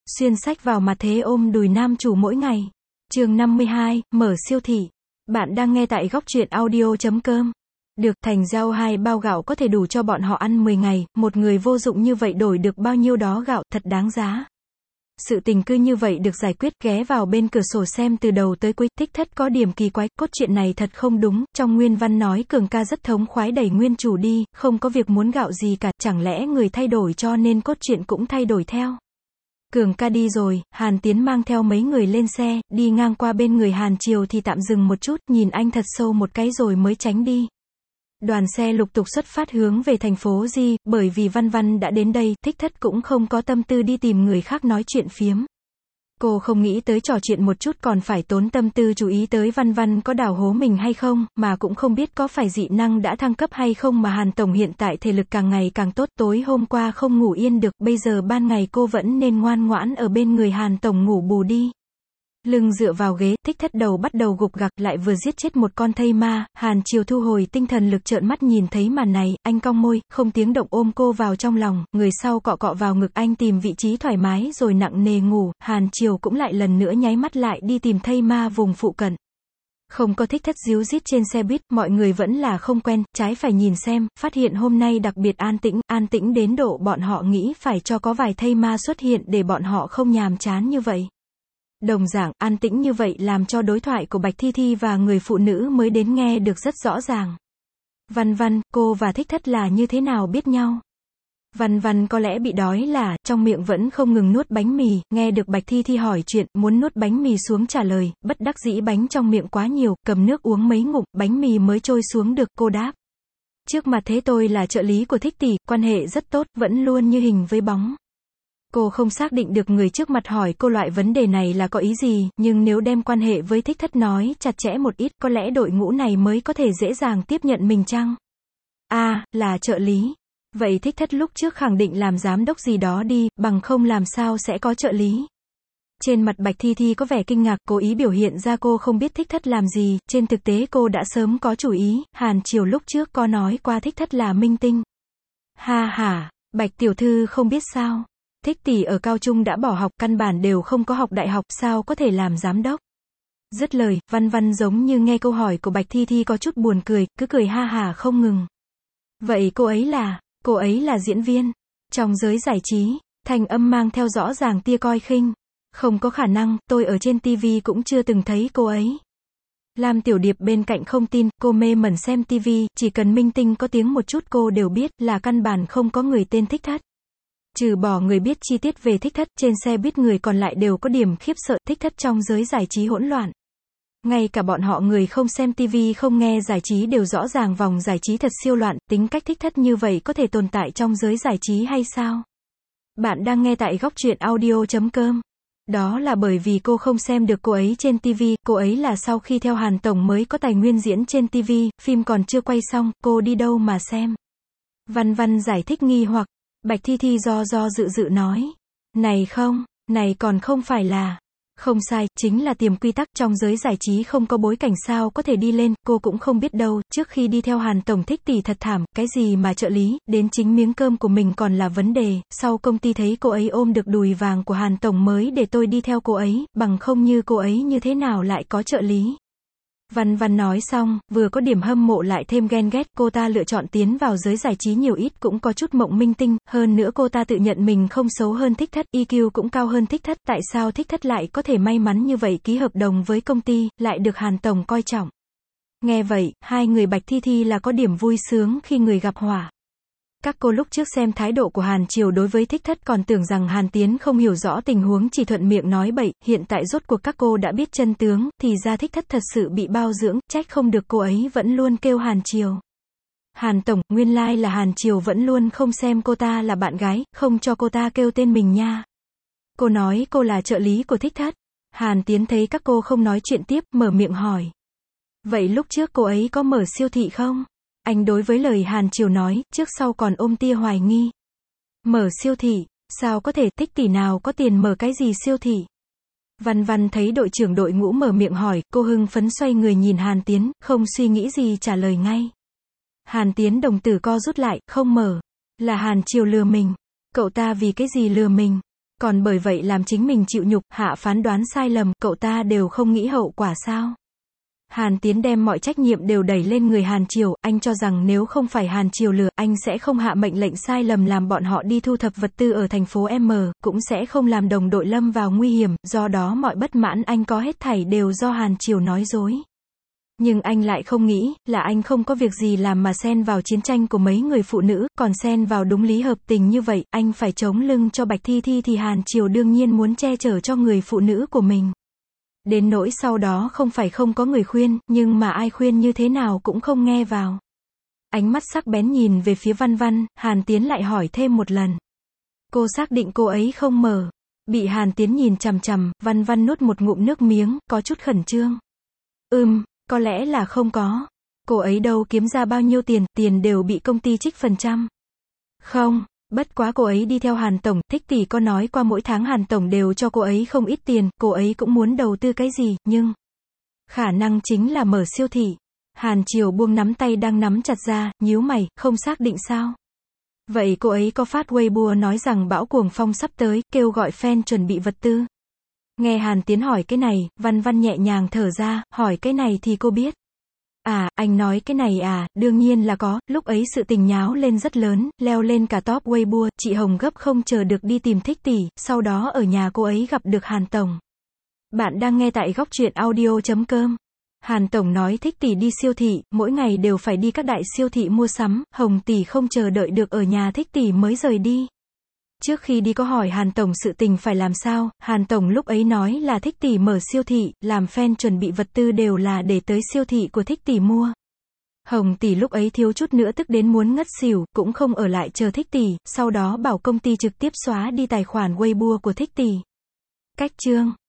Xuyên sách vào mặt thế ôm đùi nam chủ mỗi ngày. Chương 52, mở siêu thị. Bạn đang nghe tại góc truyện audio.com. Được, thành giao 2 bao gạo có thể đủ cho bọn họ ăn 10 ngày, một người vô dụng như vậy đổi được bao nhiêu đó gạo, thật đáng giá. Sự tình cứ như vậy được giải quyết, ghé vào bên cửa sổ xem từ đầu tới cuối, Thích Thất có điểm kỳ quái, cốt truyện này thật không đúng, trong nguyên văn nói Cường ca rất thống khoái đẩy nguyên chủ đi, không có việc muốn gạo gì cả, chẳng lẽ người thay đổi cho nên cốt truyện cũng thay đổi theo. Cường ca đi rồi, Hàn Tiến mang theo mấy người lên xe, đi ngang qua bên người Hàn Triều thì tạm dừng một chút, nhìn anh thật sâu một cái rồi mới tránh đi. Đoàn xe lục tục xuất phát hướng về thành phố Di, bởi vì Văn Văn đã đến đây, Thích Thất cũng không có tâm tư đi tìm người khác nói chuyện phiếm. Cô không nghĩ tới trò chuyện một chút còn phải tốn tâm tư chú ý tới Văn Văn có đào hố mình hay không, mà cũng không biết có phải dị năng đã thăng cấp hay không mà Hàn Tổng hiện tại thể lực càng ngày càng tốt, tối hôm qua không ngủ yên được, bây giờ ban ngày cô vẫn nên ngoan ngoãn ở bên người Hàn Tổng ngủ bù đi. Lưng dựa vào ghế, Thích Thất đầu bắt đầu gục gặc, lại vừa giết chết một con thây ma, Hàn Triều thu hồi tinh thần lực trợn mắt nhìn thấy màn này, anh cong môi, không tiếng động ôm cô vào trong lòng, người sau cọ cọ vào ngực anh tìm vị trí thoải mái rồi nặng nề ngủ, Hàn Triều cũng lại lần nữa nháy mắt lại đi tìm thây ma vùng phụ cận. Không có Thích Thất díu dít trên xe buýt, mọi người vẫn là không quen, trái phải nhìn xem, phát hiện hôm nay đặc biệt an tĩnh đến độ bọn họ nghĩ phải cho có vài thây ma xuất hiện để bọn họ không nhàm chán như vậy. Đồng dạng, an tĩnh như vậy làm cho đối thoại của Bạch Thi Thi và người phụ nữ mới đến nghe được rất rõ ràng. Văn Văn, cô và Thích Thất là như thế nào biết nhau? Văn Văn có lẽ bị đói là, trong miệng vẫn không ngừng nuốt bánh mì, nghe được Bạch Thi Thi hỏi chuyện, muốn nuốt bánh mì xuống trả lời, bất đắc dĩ bánh trong miệng quá nhiều, cầm nước uống mấy ngụm, bánh mì mới trôi xuống được, cô đáp. Trước mặt thế tôi là trợ lý của Thích tỷ, quan hệ rất tốt, vẫn luôn như hình với bóng. Cô không xác định được người trước mặt hỏi cô loại vấn đề này là có ý gì, nhưng nếu đem quan hệ với Thích Thất nói chặt chẽ một ít, có lẽ đội ngũ này mới có thể dễ dàng tiếp nhận mình chăng? Là trợ lý. Vậy Thích Thất lúc trước khẳng định làm giám đốc gì đó đi, bằng không làm sao sẽ có trợ lý. Trên mặt Bạch Thi Thi có vẻ kinh ngạc, cố ý biểu hiện ra cô không biết Thích Thất làm gì, trên thực tế cô đã sớm có chủ ý, Hàn Triều lúc trước có nói qua Thích Thất là minh tinh. Ha ha, Bạch tiểu thư không biết sao. Thích tỷ ở cao trung đã bỏ học, căn bản đều không có học đại học, sao có thể làm giám đốc. Dứt lời, Văn Văn giống như nghe câu hỏi của Bạch Thi Thi có chút buồn cười, cứ cười ha hả không ngừng. Vậy cô ấy là diễn viên. Trong giới giải trí, thanh âm mang theo rõ ràng tia coi khinh. Không có khả năng, tôi ở trên TV cũng chưa từng thấy cô ấy. Lam Tiểu Điệp bên cạnh không tin, cô mê mẩn xem TV, chỉ cần minh tinh có tiếng một chút cô đều biết, là căn bản không có người tên Thích Thất. Trừ bỏ người biết chi tiết về Thích Thất, trên xe buýt người còn lại đều có điểm khiếp sợ, Thích Thất trong giới giải trí hỗn loạn. Ngay cả bọn họ người không xem TV không nghe giải trí đều rõ ràng vòng giải trí thật siêu loạn, tính cách Thích Thất như vậy có thể tồn tại trong giới giải trí hay sao? Bạn đang nghe tại góc truyện audio.com. Đó là bởi vì cô không xem được cô ấy trên TV, cô ấy là sau khi theo Hàn Tổng mới có tài nguyên diễn trên TV, phim còn chưa quay xong, cô đi đâu mà xem? Văn Văn giải thích nghi hoặc. Bạch Thi Thi do dự nói. Này còn không phải là. Không sai, chính là tiềm quy tắc, trong giới giải trí không có bối cảnh sao có thể đi lên, cô cũng không biết đâu, trước khi đi theo Hàn Tổng Thích tỷ thật thảm, cái gì mà trợ lý, đến chính miếng cơm của mình còn là vấn đề, sau công ty thấy cô ấy ôm được đùi vàng của Hàn Tổng mới để tôi đi theo cô ấy, bằng không như cô ấy như thế nào lại có trợ lý. Văn Văn nói xong, vừa có điểm hâm mộ lại thêm ghen ghét, cô ta lựa chọn tiến vào giới giải trí nhiều ít cũng có chút mộng minh tinh, hơn nữa cô ta tự nhận mình không xấu hơn Thích Thất, EQ cũng cao hơn Thích Thất, tại sao Thích Thất lại có thể may mắn như vậy ký hợp đồng với công ty, lại được Hàn Tổng coi trọng. Nghe vậy, hai người Bạch Thi Thi là có điểm vui sướng khi người gặp họa. Các cô lúc trước xem thái độ của Hàn Triều đối với Thích Thất còn tưởng rằng Hàn Tiến không hiểu rõ tình huống chỉ thuận miệng nói bậy, hiện tại rốt cuộc các cô đã biết chân tướng, thì ra Thích Thất thật sự bị bao dưỡng, trách không được cô ấy vẫn luôn kêu Hàn Triều. Hàn Tổng, nguyên lai là Hàn Triều vẫn luôn không xem cô ta là bạn gái, không cho cô ta kêu tên mình nha. Cô nói cô là trợ lý của Thích Thất. Hàn Tiến thấy các cô không nói chuyện tiếp, mở miệng hỏi. Vậy lúc trước cô ấy có mở siêu thị không? Anh đối với lời Hàn Triều nói, trước sau còn ôm tia hoài nghi. Mở siêu thị, sao có thể, Thích tỷ nào có tiền mở cái gì siêu thị? Văn Văn thấy đội trưởng đội ngũ mở miệng hỏi, cô hưng phấn xoay người nhìn Hàn Tiến, không suy nghĩ gì trả lời ngay. Hàn Tiến đồng tử co rút lại, không mở. Là Hàn Triều lừa mình. Cậu ta vì cái gì lừa mình? Còn bởi vậy làm chính mình chịu nhục, hạ phán đoán sai lầm, cậu ta đều không nghĩ hậu quả sao? Hàn Tiến đem mọi trách nhiệm đều đẩy lên người Hàn Triều, anh cho rằng nếu không phải Hàn Triều lừa, anh sẽ không hạ mệnh lệnh sai lầm làm bọn họ đi thu thập vật tư ở thành phố M, cũng sẽ không làm đồng đội lâm vào nguy hiểm, do đó mọi bất mãn anh có hết thảy đều do Hàn Triều nói dối. Nhưng anh lại không nghĩ, là anh không có việc gì làm mà xen vào chiến tranh của mấy người phụ nữ, còn xen vào đúng lý hợp tình như vậy, anh phải chống lưng cho Bạch Thi Thi thì Hàn Triều đương nhiên muốn che chở cho người phụ nữ của mình. Đến nỗi sau đó không phải không có người khuyên, nhưng mà ai khuyên như thế nào cũng không nghe vào. Ánh mắt sắc bén nhìn về phía Văn Văn, Hàn Tiến lại hỏi thêm một lần. Cô xác định cô ấy không mở. Bị Hàn Tiến nhìn chằm chằm, Văn Văn nuốt một ngụm nước miếng, có chút khẩn trương. Có lẽ là không có. Cô ấy đâu kiếm ra bao nhiêu tiền đều bị công ty trích phần trăm. Không, bất quá cô ấy đi theo Hàn Tổng, Thích tỷ có nói qua mỗi tháng Hàn Tổng đều cho cô ấy không ít tiền, cô ấy cũng muốn đầu tư cái gì, nhưng khả năng chính là mở siêu thị. Hàn Triều buông nắm tay đang nắm chặt ra, nhíu mày, không xác định sao? Vậy cô ấy có phát Weibo nói rằng bão cuồng phong sắp tới, kêu gọi fan chuẩn bị vật tư. Nghe Hàn Tiến hỏi cái này, Văn Văn nhẹ nhàng thở ra, hỏi cái này thì cô biết. À, anh nói cái này à, đương nhiên là có, lúc ấy sự tình nháo lên rất lớn, leo lên cả top Weibo, chị Hồng gấp không chờ được đi tìm Thích tỷ, sau đó ở nhà cô ấy gặp được Hàn Tổng. Bạn đang nghe tại góc truyện audio.com. Hàn Tổng nói Thích tỷ đi siêu thị, mỗi ngày đều phải đi các đại siêu thị mua sắm, Hồng tỷ không chờ đợi được ở nhà Thích tỷ mới rời đi. Trước khi đi có hỏi Hàn Tổng sự tình phải làm sao, Hàn Tổng lúc ấy nói là Thích tỷ mở siêu thị, làm fan chuẩn bị vật tư đều là để tới siêu thị của Thích tỷ mua. Hồng tỷ lúc ấy thiếu chút nữa tức đến muốn ngất xỉu, cũng không ở lại chờ Thích tỷ, sau đó bảo công ty trực tiếp xóa đi tài khoản Weibo của Thích tỷ. Cách chương